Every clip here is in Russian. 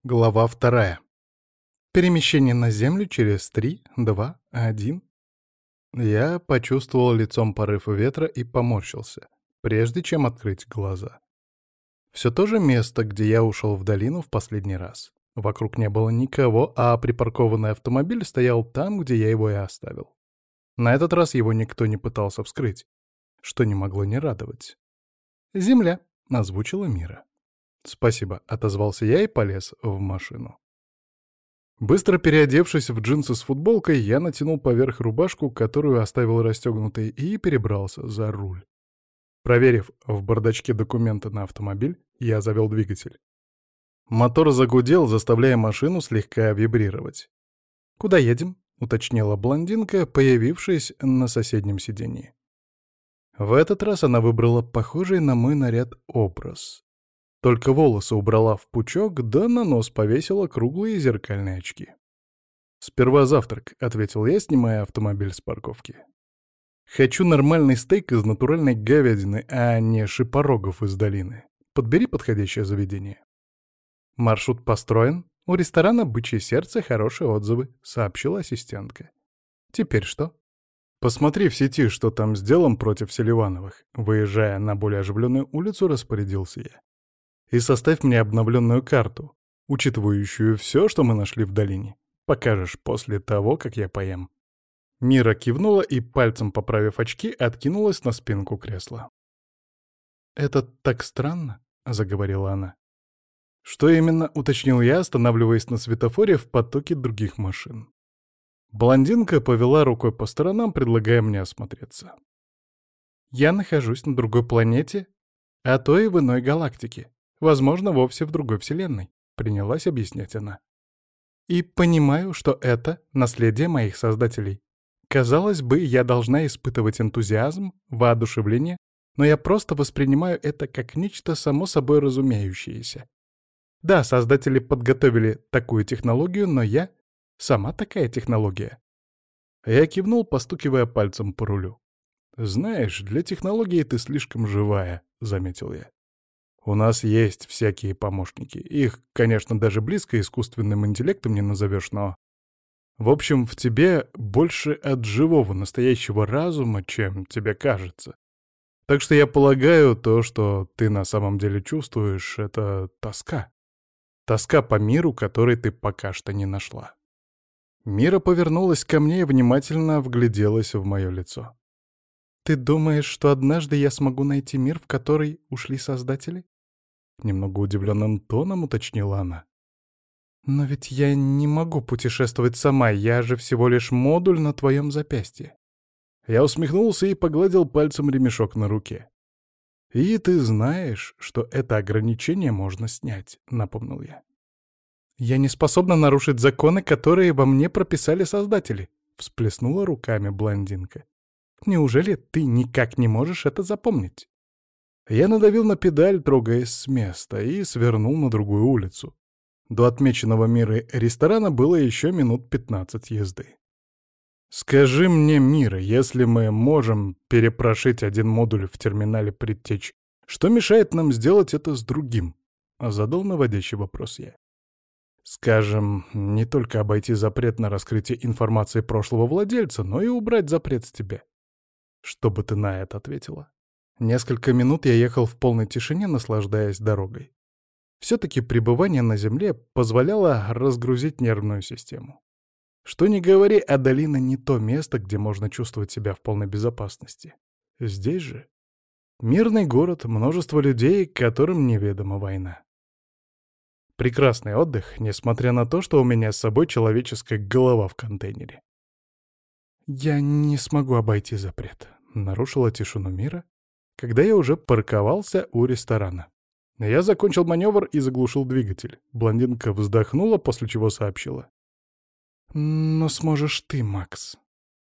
Глава 2. Перемещение на Землю через 3, 2, 1. Я почувствовал лицом порыв ветра и поморщился, прежде чем открыть глаза. Все то же место, где я ушел в долину в последний раз. Вокруг не было никого, а припаркованный автомобиль стоял там, где я его и оставил. На этот раз его никто не пытался вскрыть, что не могло не радовать. «Земля», — озвучила Мира. «Спасибо», — отозвался я и полез в машину. Быстро переодевшись в джинсы с футболкой, я натянул поверх рубашку, которую оставил расстегнутой, и перебрался за руль. Проверив в бардачке документы на автомобиль, я завел двигатель. Мотор загудел, заставляя машину слегка вибрировать. «Куда едем?» — уточнила блондинка, появившись на соседнем сиденье. В этот раз она выбрала похожий на мой наряд образ. Только волосы убрала в пучок, да на нос повесила круглые зеркальные очки. «Сперва завтрак», — ответил я, снимая автомобиль с парковки. «Хочу нормальный стейк из натуральной говядины, а не шипорогов из долины. Подбери подходящее заведение». «Маршрут построен. У ресторана «Бычье сердце» хорошие отзывы», — сообщила ассистентка. «Теперь что?» «Посмотри в сети, что там с делом против Селивановых», — выезжая на более оживленную улицу, распорядился я. «И составь мне обновленную карту, учитывающую все, что мы нашли в долине. Покажешь после того, как я поем». Мира кивнула и, пальцем поправив очки, откинулась на спинку кресла. «Это так странно», — заговорила она. «Что именно?» — уточнил я, останавливаясь на светофоре в потоке других машин. Блондинка повела рукой по сторонам, предлагая мне осмотреться. «Я нахожусь на другой планете, а то и в иной галактике. Возможно, вовсе в другой вселенной», — принялась объяснять она. «И понимаю, что это наследие моих создателей. Казалось бы, я должна испытывать энтузиазм, воодушевление, но я просто воспринимаю это как нечто само собой разумеющееся. Да, создатели подготовили такую технологию, но я сама такая технология». Я кивнул, постукивая пальцем по рулю. «Знаешь, для технологии ты слишком живая», — заметил я. «У нас есть всякие помощники. Их, конечно, даже близко искусственным интеллектом не назовешь, но... В общем, в тебе больше от живого, настоящего разума, чем тебе кажется. Так что я полагаю, то, что ты на самом деле чувствуешь, — это тоска. Тоска по миру, который ты пока что не нашла». Мира повернулась ко мне и внимательно вгляделась в мое лицо. «Ты думаешь, что однажды я смогу найти мир, в который ушли создатели?» Немного удивленным тоном уточнила она. «Но ведь я не могу путешествовать сама, я же всего лишь модуль на твоем запястье». Я усмехнулся и погладил пальцем ремешок на руке. «И ты знаешь, что это ограничение можно снять», — напомнил я. «Я не способна нарушить законы, которые во мне прописали создатели», — всплеснула руками блондинка. «Неужели ты никак не можешь это запомнить?» Я надавил на педаль, трогаясь с места, и свернул на другую улицу. До отмеченного Мирой ресторана было еще минут 15 езды. «Скажи мне, Мира, если мы можем перепрошить один модуль в терминале предтеч, что мешает нам сделать это с другим?» — задал наводящий вопрос я. «Скажем, не только обойти запрет на раскрытие информации прошлого владельца, но и убрать запрет с тебя». Что бы ты на это ответила? Несколько минут я ехал в полной тишине, наслаждаясь дорогой. Все-таки пребывание на Земле позволяло разгрузить нервную систему. Что ни говори, а долина не то место, где можно чувствовать себя в полной безопасности. Здесь же мирный город, множество людей, которым неведома война. Прекрасный отдых, несмотря на то, что у меня с собой человеческая голова в контейнере. «Я не смогу обойти запрет», — нарушила тишину Мира, когда я уже парковался у ресторана. Я закончил маневр и заглушил двигатель. Блондинка вздохнула, после чего сообщила. «Но сможешь ты, Макс».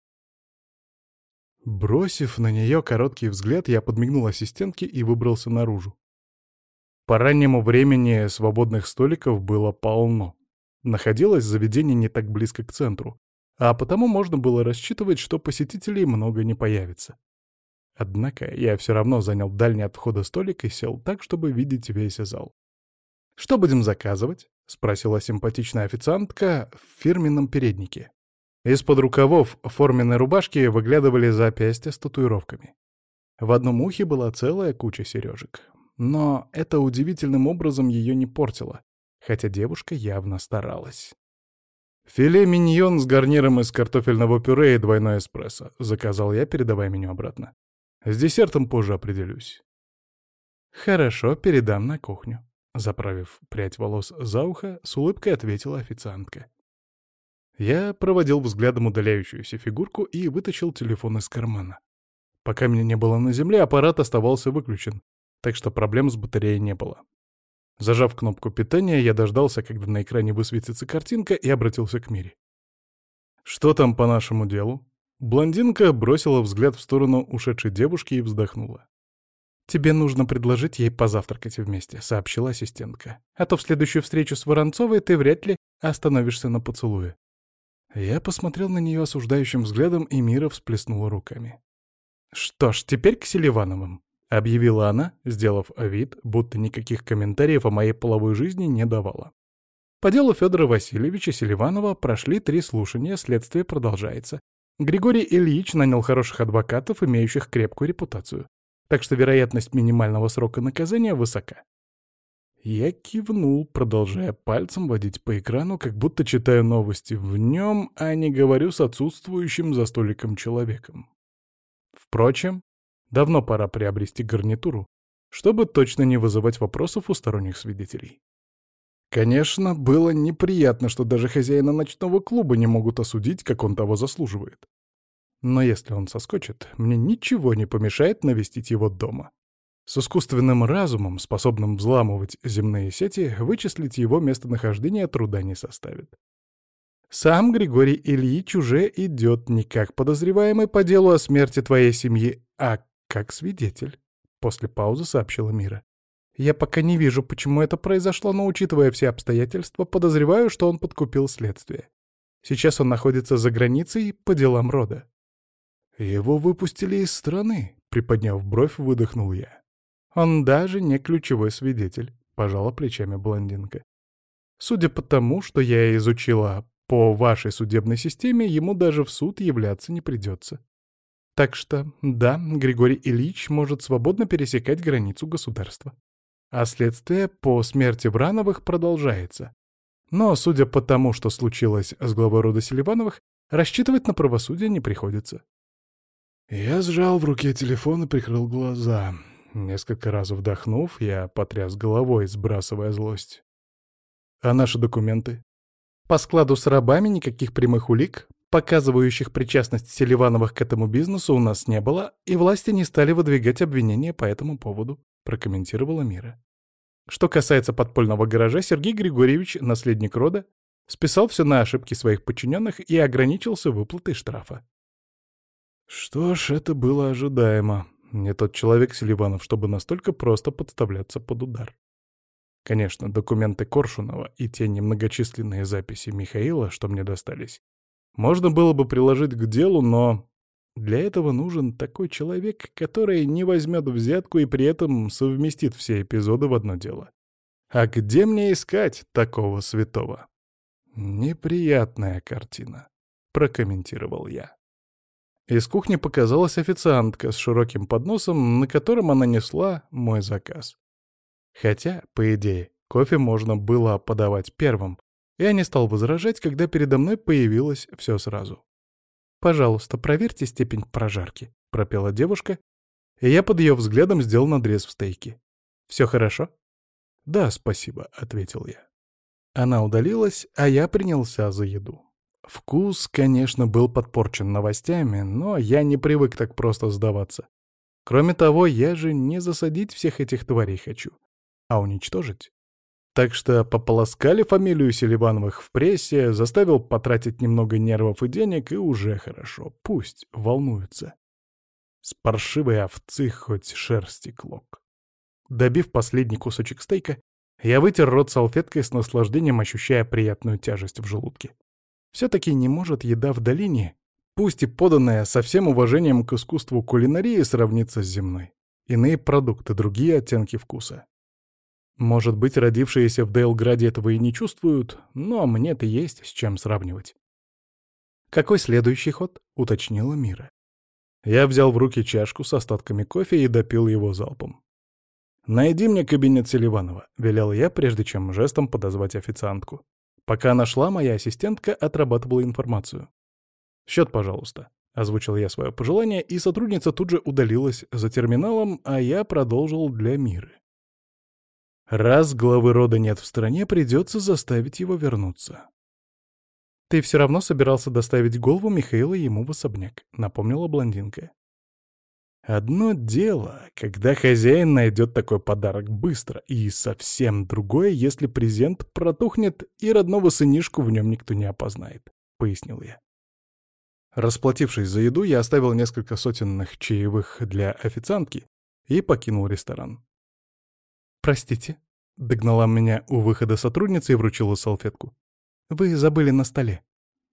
Бросив на нее короткий взгляд, я подмигнул ассистентке и выбрался наружу. По раннему времени свободных столиков было полно. Находилось заведение не так близко к центру, а потому можно было рассчитывать, что посетителей много не появится. Однако я все равно занял дальний от входа столик и сел так, чтобы видеть весь зал. «Что будем заказывать?» — — спросила симпатичная официантка в фирменном переднике. Из-под рукавов форменной рубашки выглядывали запястья с татуировками. В одном ухе была целая куча сережек. Но это удивительным образом ее не портило, хотя девушка явно старалась. «Филе миньон с гарниром из картофельного пюре и двойной эспрессо», — заказал я, передавая меню обратно. «С десертом позже определюсь». «Хорошо, передам на кухню», — заправив прядь волос за ухо, с улыбкой ответила официантка. Я проводил взглядом удаляющуюся фигурку и вытащил телефон из кармана. Пока меня не было на земле, аппарат оставался выключен, так что проблем с батареей не было. Зажав кнопку питания, я дождался, когда на экране высветится картинка, и обратился к Мире. «Что там по нашему делу?» Блондинка бросила взгляд в сторону ушедшей девушки и вздохнула. «Тебе нужно предложить ей позавтракать вместе», — сообщила ассистентка. «А то в следующую встречу с Воронцовой ты вряд ли остановишься на поцелуе». Я посмотрел на нее осуждающим взглядом, и Мира всплеснула руками. «Что ж, теперь к Селивановым», — объявила она, сделав вид, будто никаких комментариев о моей половой жизни не давала. По делу Федора Васильевича Селиванова прошли 3 слушания, следствие продолжается. Григорий Ильич нанял хороших адвокатов, имеющих крепкую репутацию. Так что вероятность минимального срока наказания высока. Я кивнул, продолжая пальцем водить по экрану, как будто читаю новости в нем, а не говорю с отсутствующим за столиком человеком. Впрочем, давно пора приобрести гарнитуру, чтобы точно не вызывать вопросов у сторонних свидетелей. Конечно, было неприятно, что даже хозяина ночного клуба не могут осудить, как он того заслуживает. Но если он соскочит, мне ничего не помешает навестить его дома. С искусственным разумом, способным взламывать земные сети, вычислить его местонахождение труда не составит. Сам Григорий Ильич уже идет не как подозреваемый по делу о смерти твоей семьи, а как свидетель, — после паузы сообщила Мира. Я пока не вижу, почему это произошло, но, учитывая все обстоятельства, подозреваю, что он подкупил следствие. Сейчас он находится за границей по делам рода. Его выпустили из страны, — приподняв бровь, выдохнул я. Он даже не ключевой свидетель, — пожала плечами блондинка. Судя по тому, что я изучила по вашей судебной системе, ему даже в суд являться не придется. Так что, да, Григорий Ильич может свободно пересекать границу государства. А следствие по смерти Врановых продолжается. Но, судя по тому, что случилось с главой рода Селивановых, рассчитывать на правосудие не приходится. Я сжал в руке телефон и прикрыл глаза. Несколько раз вдохнув, я потряс головой, сбрасывая злость. А наши документы? По складу с рабами никаких прямых улик, показывающих причастность Селивановых к этому бизнесу, у нас не было, и власти не стали выдвигать обвинения по этому поводу, прокомментировала Мира. Что касается подпольного гаража, Сергей Григорьевич, наследник рода, списал все на ошибки своих подчиненных и ограничился выплатой штрафа. Что ж, это было ожидаемо. Не тот человек Селиванов, чтобы настолько просто подставляться под удар. Конечно, документы Коршунова и те немногочисленные записи Михаила, что мне достались, можно было бы приложить к делу, но для этого нужен такой человек, который не возьмет взятку и при этом совместит все эпизоды в одно дело. А где мне искать такого святого? Неприятная картина, прокомментировал я. Из кухни показалась официантка с широким подносом, на котором она несла мой заказ. Хотя, по идее, кофе можно было подавать первым. Я не стал возражать, когда передо мной появилось все сразу. «Пожалуйста, проверьте степень прожарки», — пропела девушка, и я под ее взглядом сделал надрез в стейке. «Все хорошо?» «Да, спасибо», — ответил я. Она удалилась, а я принялся за еду. Вкус, конечно, был подпорчен новостями, но я не привык так просто сдаваться. Кроме того, я же не засадить всех этих тварей хочу, а уничтожить. Так что пополоскали фамилию Селивановых в прессе, заставил потратить немного нервов и денег, и уже хорошо, пусть волнуются. С паршивой овцы хоть шерсти клок. Добив последний кусочек стейка, я вытер рот салфеткой с наслаждением, ощущая приятную тяжесть в желудке. Все-таки не может еда в долине, пусть и поданная со всем уважением к искусству кулинарии, сравниться с земной. Иные продукты, другие оттенки вкуса. Может быть, родившиеся в Дейлграде этого и не чувствуют, но мне-то есть с чем сравнивать. «Какой следующий ход?» — уточнила Мира. Я взял в руки чашку с остатками кофе и допил его залпом. «Найди мне кабинет Селиванова», — велел я, прежде чем жестом подозвать официантку. Пока нашла, моя ассистентка отрабатывала информацию. «Счет, пожалуйста», — озвучил я свое пожелание, и сотрудница тут же удалилась за терминалом, а я продолжил для Миры. Раз главы рода нет в стране, придется заставить его вернуться. «Ты все равно собирался доставить голову Михаила ему в особняк», — напомнила блондинка. «Одно дело, когда хозяин найдет такой подарок быстро, и совсем другое, если презент протухнет и родного сынишку в нем никто не опознает», — пояснил я. Расплатившись за еду, я оставил несколько сотенных чаевых для официантки и покинул ресторан. «Простите», — догнала меня у выхода сотрудница и вручила салфетку. «Вы забыли на столе».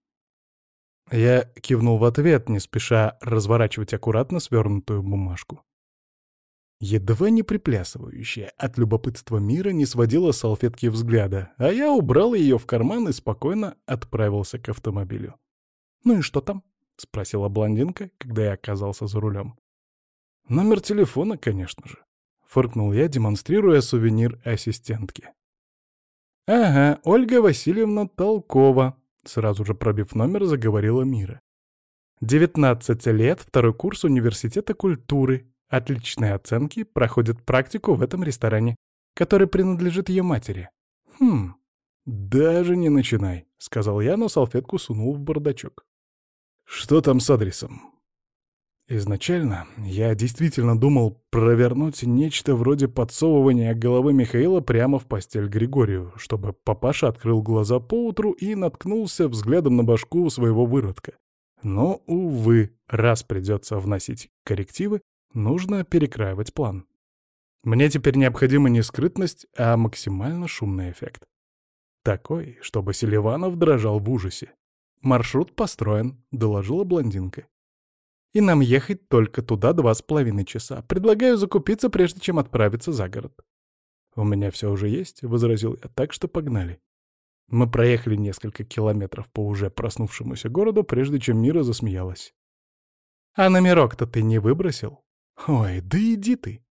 Я кивнул в ответ, не спеша разворачивать аккуратно свернутую бумажку. Едва не приплясывающая от любопытства Мира не сводила салфетки взгляда, а я убрал ее в карман и спокойно отправился к автомобилю. «Ну и что там?» — спросила блондинка, когда я оказался за рулем. «Номер телефона, конечно же», — фыркнул я, демонстрируя сувенир ассистентке. «Ага, Ольга Васильевна Толкова», — сразу же пробив номер, заговорила Мира. 19 лет, второй курс университета культуры, отличные оценки, проходит практику в этом ресторане, который принадлежит ее матери. «Хм, даже не начинай», — сказал я, но салфетку сунул в бардачок. «Что там с адресом?» Изначально я действительно думал провернуть нечто вроде подсовывания головы Михаила прямо в постель Григорию, чтобы папаша открыл глаза поутру и наткнулся взглядом на башку своего выродка. Но, увы, раз придется вносить коррективы, нужно перекраивать план. Мне теперь необходима не скрытность, а максимально шумный эффект. Такой, чтобы Селиванов дрожал в ужасе. «Маршрут построен», — доложила блондинка. «И нам ехать только туда 2,5 часа. Предлагаю закупиться, прежде чем отправиться за город». «У меня все уже есть», — возразил я, — «так что погнали». Мы проехали несколько километров по уже проснувшемуся городу, прежде чем Мира засмеялась. «А номерок-то ты не выбросил?» «Ой, да иди ты!»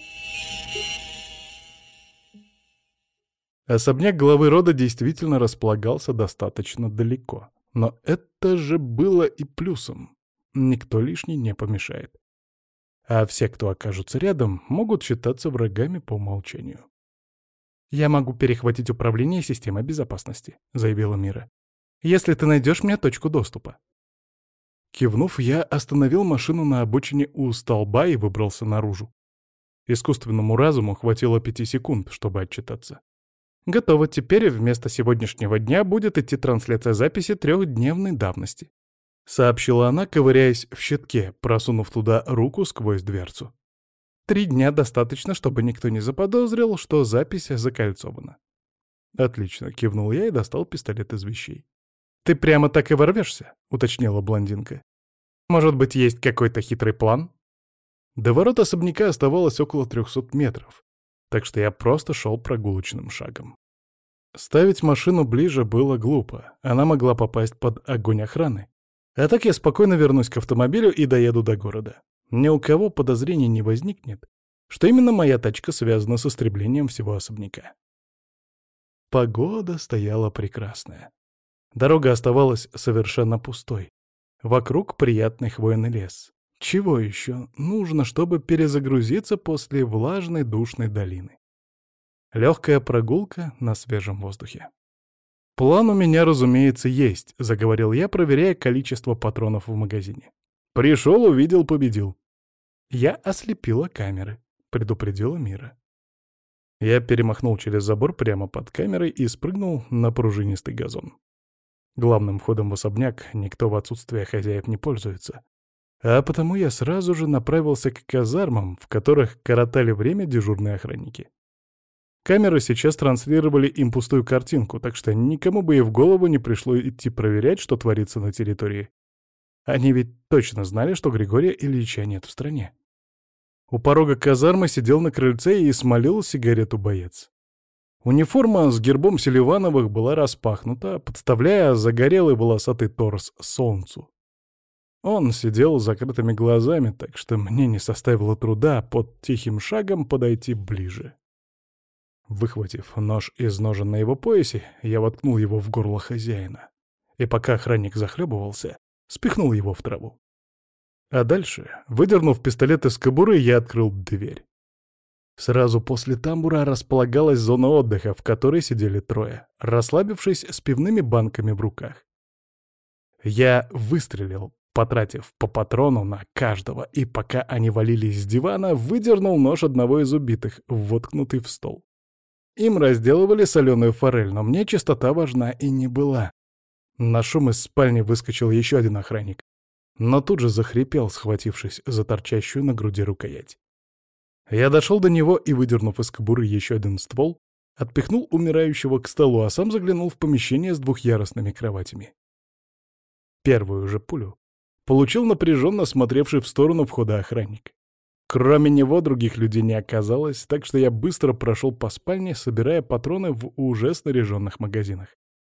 Особняк главы рода действительно располагался достаточно далеко. Но это же было и плюсом. Никто лишний не помешает. А все, кто окажутся рядом, могут считаться врагами по умолчанию. «Я могу перехватить управление системой безопасности», — заявила Мира. «Если ты найдешь мне точку доступа». Кивнув, я остановил машину на обочине у столба и выбрался наружу. Искусственному разуму хватило 5 секунд, чтобы отчитаться. «Готово, теперь вместо сегодняшнего дня будет идти трансляция записи 3-дневной давности», — сообщила она, ковыряясь в щитке, просунув туда руку сквозь дверцу. 3 дня достаточно, чтобы никто не заподозрил, что запись закольцована. «Отлично», — кивнул я и достал пистолет из вещей. «Ты прямо так и ворвешься?» — уточнила блондинка. «Может быть, есть какой-то хитрый план?» До ворот особняка оставалось около 300 метров, так что я просто шел прогулочным шагом. Ставить машину ближе было глупо, она могла попасть под огонь охраны. А так я спокойно вернусь к автомобилю и доеду до города. Ни у кого подозрений не возникнет, что именно моя тачка связана с истреблением всего особняка. Погода стояла прекрасная. Дорога оставалась совершенно пустой. Вокруг приятный хвойный лес. Чего еще нужно, чтобы перезагрузиться после влажной душной долины? Легкая прогулка на свежем воздухе. «План у меня, разумеется, есть», — заговорил я, проверяя количество патронов в магазине. «Пришел, увидел, победил». «Я ослепила камеры», — предупредила Мира. Я перемахнул через забор прямо под камерой и спрыгнул на пружинистый газон. Главным входом в особняк никто в отсутствие хозяев не пользуется. А потому я сразу же направился к казармам, в которых коротали время дежурные охранники. Камеры сейчас транслировали им пустую картинку, так что никому бы и в голову не пришло идти проверять, что творится на территории. Они ведь точно знали, что Григория Ильича нет в стране. У порога казармы сидел на крыльце и смолил сигарету боец. Униформа с гербом Селивановых была распахнута, подставляя загорелый волосатый торс солнцу. Он сидел с закрытыми глазами, так что мне не составило труда под тихим шагом подойти ближе. Выхватив нож из ножен на его поясе, я воткнул его в горло хозяина. И пока охранник захлебывался, спихнул его в траву. А дальше, выдернув пистолет из кобуры, я открыл дверь. Сразу после тамбура располагалась зона отдыха, в которой сидели трое, расслабившись с пивными банками в руках. Я выстрелил, потратив по патрону на каждого, и пока они валились с дивана, выдернул нож одного из убитых, воткнутый в стол. Им разделывали соленую форель, но мне чистота важна и не была. На шум из спальни выскочил еще один охранник, но тут же захрипел, схватившись за торчащую на груди рукоять. Я дошел до него и, выдернув из кобуры еще один ствол, отпихнул умирающего к столу, а сам заглянул в помещение с двухъярусными кроватями. Первую же пулю получил напряженно смотревший в сторону входа охранник. Кроме него других людей не оказалось, так что я быстро прошел по спальне, собирая патроны в уже снаряженных магазинах.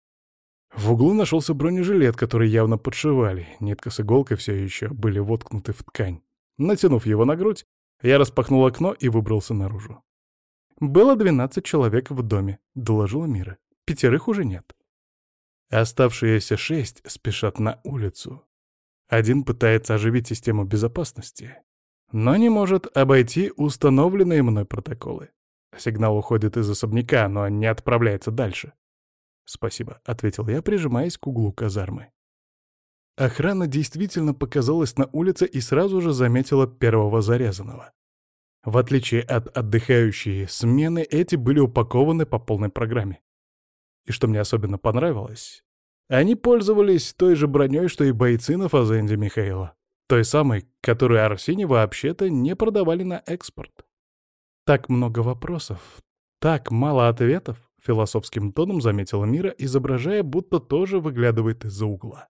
В углу нашелся бронежилет, который явно подшивали, нитка с иголкой все еще были воткнуты в ткань. Натянув его на грудь, я распахнул окно и выбрался наружу. «Было 12 человек в доме», — доложила Мира. «5 уже нет. Оставшиеся 6 спешат на улицу. Один пытается оживить систему безопасности, но не может обойти установленные мной протоколы. Сигнал уходит из особняка, но не отправляется дальше». «Спасибо», — ответил я, прижимаясь к углу казармы. Охрана действительно показалась на улице и сразу же заметила первого зарезанного. В отличие от отдыхающей смены, эти были упакованы по полной программе. И что мне особенно понравилось, они пользовались той же броней, что и бойцы на фазенде Михаила. Той самой, которую Арсений вообще-то не продавали на экспорт. «Так много вопросов, так мало ответов», — философским тоном заметила Мира, изображая, будто тоже выглядывает из-за угла.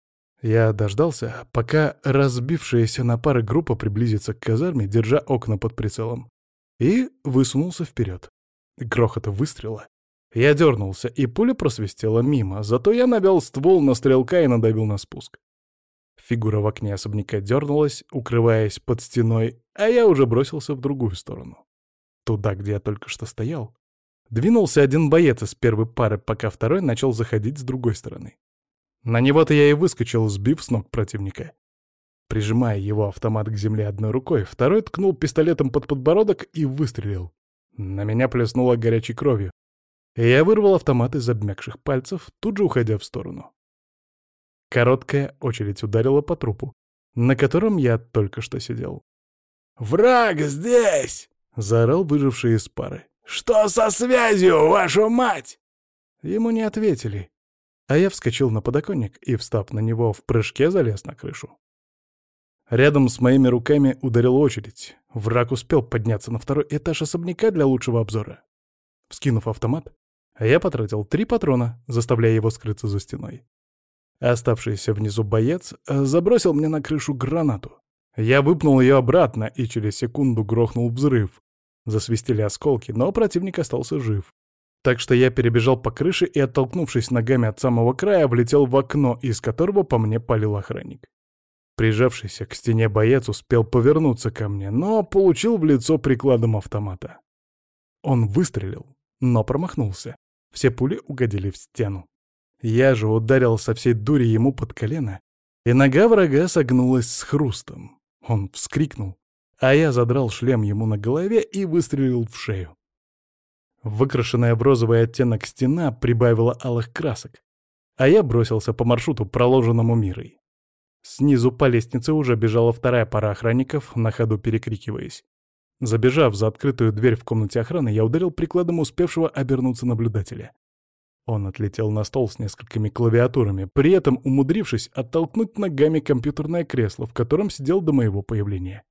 Я дождался, пока разбившаяся на пары группа приблизится к казарме, держа окна под прицелом, и высунулся вперед. Грохот выстрела. Я дернулся, и пуля просвистела мимо, зато я навел ствол на стрелка и надавил на спуск. Фигура в окне особняка дернулась, укрываясь под стеной, а я уже бросился в другую сторону. Туда, где я только что стоял, двинулся один боец из первой пары, пока второй начал заходить с другой стороны. На него-то я и выскочил, сбив с ног противника. Прижимая его автомат к земле одной рукой, второй ткнул пистолетом под подбородок и выстрелил. На меня плеснуло горячей кровью. И я вырвал автомат из обмякших пальцев, тут же уходя в сторону. Короткая очередь ударила по трупу, на котором я только что сидел. «Враг здесь!» — заорал выживший из пары. «Что со связью, вашу мать?» Ему не ответили. А я вскочил на подоконник и, встав на него, в прыжке залез на крышу. Рядом с моими руками ударила очередь. Враг успел подняться на второй этаж особняка для лучшего обзора. Вскинув автомат, я потратил 3 патрона, заставляя его скрыться за стеной. Оставшийся внизу боец забросил мне на крышу гранату. Я выпнул ее обратно, и через секунду грохнул взрыв. Засвистели осколки, но противник остался жив. Так что я перебежал по крыше и, оттолкнувшись ногами от самого края, влетел в окно, из которого по мне палил охранник. Прижавшийся к стене боец успел повернуться ко мне, но получил в лицо прикладом автомата. Он выстрелил, но промахнулся. Все пули угодили в стену. Я же ударил со всей дури ему под колено, и нога врага согнулась с хрустом. Он вскрикнул, а я задрал шлем ему на голове и выстрелил в шею. Выкрашенная в розовый оттенок стена прибавила алых красок, а я бросился по маршруту, проложенному Мирой. Снизу по лестнице уже бежала вторая пара охранников, на ходу перекрикиваясь. Забежав за открытую дверь в комнате охраны, я ударил прикладом успевшего обернуться наблюдателя. Он отлетел на стол с несколькими клавиатурами, при этом умудрившись оттолкнуть ногами компьютерное кресло, в котором сидел до моего появления.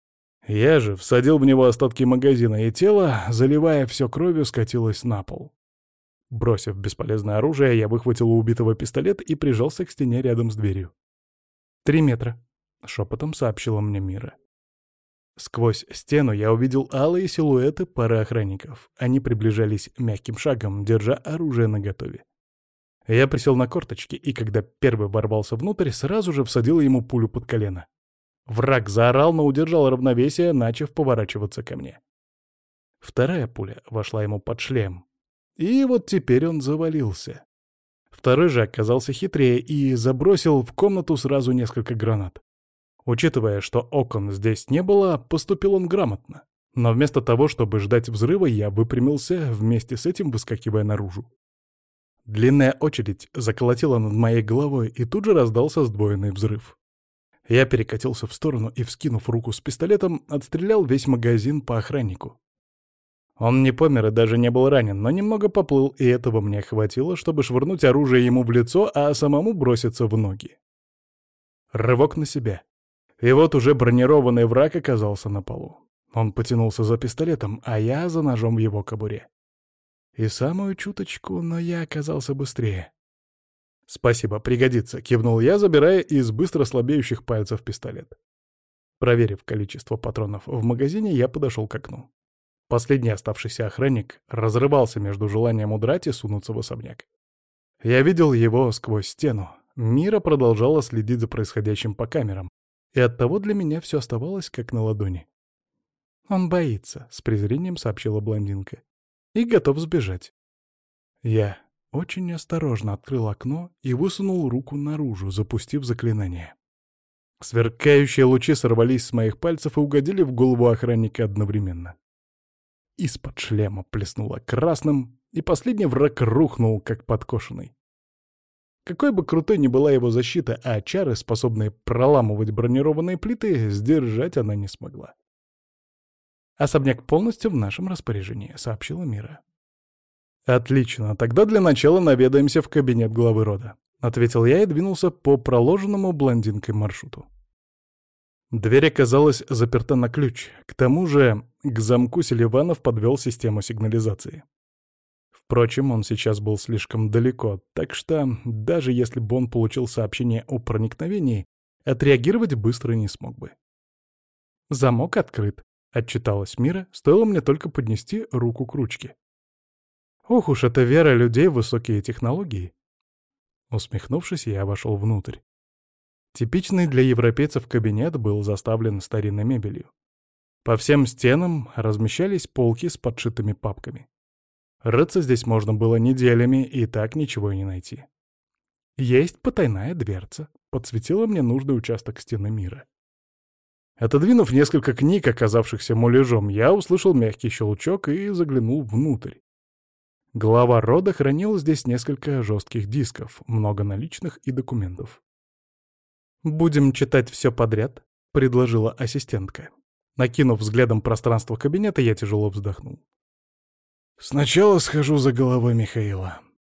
Я же всадил в него остатки магазина, и тело, заливая все кровью, скатилось на пол. Бросив бесполезное оружие, я выхватил у убитого пистолет и прижался к стене рядом с дверью. 3 метра», — шепотом сообщила мне Мира. Сквозь стену я увидел алые силуэты пары охранников. Они приближались мягким шагом, держа оружие наготове. Я присел на корточки, и когда первый ворвался внутрь, сразу же всадил ему пулю под колено. Враг заорал, но удержал равновесие, начав поворачиваться ко мне. Вторая пуля вошла ему под шлем. И вот теперь он завалился. Второй же оказался хитрее и забросил в комнату сразу несколько гранат. Учитывая, что окон здесь не было, поступил он грамотно. Но вместо того, чтобы ждать взрыва, я выпрямился, вместе с этим выскакивая наружу. Длинная очередь заколотила над моей головой, и тут же раздался сдвоенный взрыв. Я перекатился в сторону и, вскинув руку с пистолетом, отстрелял весь магазин по охраннику. Он не помер и даже не был ранен, но немного поплыл, и этого мне хватило, чтобы швырнуть оружие ему в лицо, а самому броситься в ноги. Рывок на себя. И вот уже бронированный враг оказался на полу. Он потянулся за пистолетом, а я за ножом в его кобуре. И самую чуточку, но я оказался быстрее. «Спасибо, пригодится», — кивнул я, забирая из быстро слабеющих пальцев пистолет. Проверив количество патронов в магазине, я подошел к окну. Последний оставшийся охранник разрывался между желанием удрать и сунуться в особняк. Я видел его сквозь стену. Мира продолжала следить за происходящим по камерам, и оттого для меня все оставалось как на ладони. «Он боится», — с презрением сообщила блондинка, — «и готов сбежать». Я очень осторожно открыл окно и высунул руку наружу, запустив заклинание. Сверкающие лучи сорвались с моих пальцев и угодили в голову охранника одновременно. Из-под шлема плеснуло красным, и последний враг рухнул, как подкошенный. Какой бы крутой ни была его защита, а чары, способные проламывать бронированные плиты, сдержать она не смогла. «Особняк полностью в нашем распоряжении», — сообщила Мира. «Отлично, тогда для начала наведаемся в кабинет главы рода», — ответил я и двинулся по проложенному блондинкой маршруту. Дверь оказалась заперта на ключ. К тому же к замку Селиванов подвел систему сигнализации. Впрочем, он сейчас был слишком далеко, так что, даже если бы он получил сообщение о проникновении, отреагировать быстро не смог бы. «Замок открыт», — отчиталась Мира, стоило мне только поднести руку к ручке. «Ох уж эта вера людей в высокие технологии!» Усмехнувшись, я вошел внутрь. Типичный для европейцев кабинет был заставлен старинной мебелью. По всем стенам размещались полки с подшитыми папками. Рыться здесь можно было неделями, и так ничего и не найти. Есть потайная дверца, подсветила мне нужный участок стены Мира. Отодвинув несколько книг, оказавшихся муляжом, я услышал мягкий щелчок и заглянул внутрь. Глава рода хранил здесь несколько жестких дисков, много наличных и документов. «Будем читать все подряд», — предложила ассистентка. Накинув взглядом пространство кабинета, я тяжело вздохнул. «Сначала схожу за головой Михаила».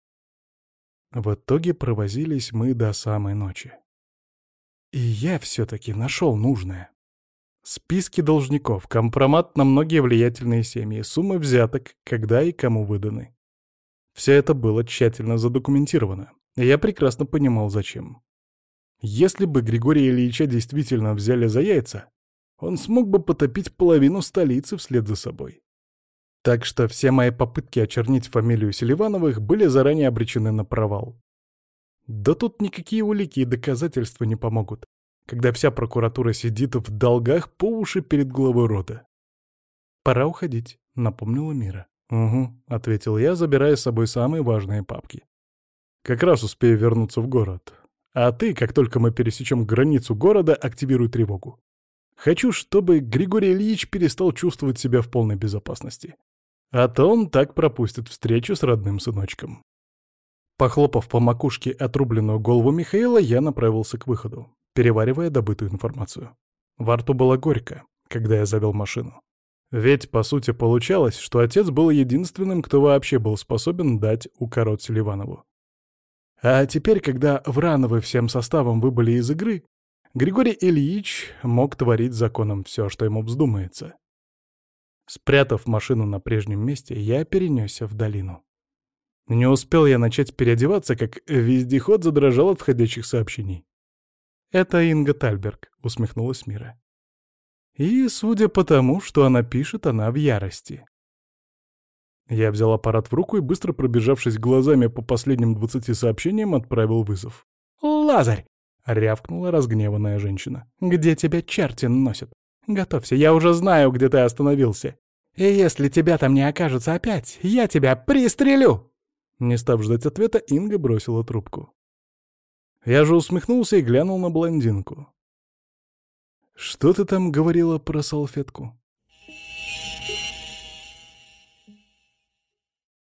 В итоге провозились мы до самой ночи. И я все-таки нашел нужное. Списки должников, компромат на многие влиятельные семьи, суммы взяток, когда и кому выданы. Все это было тщательно задокументировано, и я прекрасно понимал, зачем. Если бы Григория Ильича действительно взяли за яйца, он смог бы потопить половину столицы вслед за собой. Так что все мои попытки очернить фамилию Селивановых были заранее обречены на провал. Да тут никакие улики и доказательства не помогут, когда вся прокуратура сидит в долгах по уши перед главой рода. «Пора уходить», — напомнила Мира. «Угу», — ответил я, забирая с собой самые важные папки. «Как раз успею вернуться в город. А ты, как только мы пересечем границу города, активируй тревогу. Хочу, чтобы Григорий Ильич перестал чувствовать себя в полной безопасности. А то он так пропустит встречу с родным сыночком». Похлопав по макушке отрубленную голову Михаила, я направился к выходу, переваривая добытую информацию. Во рту было горько, когда я завел машину. Ведь, по сути, получалось, что отец был единственным, кто вообще был способен дать укорот Селиванову. А теперь, когда Врановы всем составом выбыли из игры, Григорий Ильич мог творить законом все, что ему вздумается. Спрятав машину на прежнем месте, я перенесся в долину. Не успел я начать переодеваться, как вездеход задрожал от входящих сообщений. «Это Инга Тальберг», — усмехнулась Мира. И, судя по тому, что она пишет, она в ярости. Я взял аппарат в руку и, быстро пробежавшись глазами по последним 20 сообщениям, отправил вызов. «Лазарь!» — рявкнула разгневанная женщина. «Где тебя черти носят? Готовься, я уже знаю, где ты остановился. И если тебя там не окажется опять, я тебя пристрелю!» Не став ждать ответа, Инга бросила трубку. Я же усмехнулся и глянул на блондинку. «Что ты там говорила про салфетку?»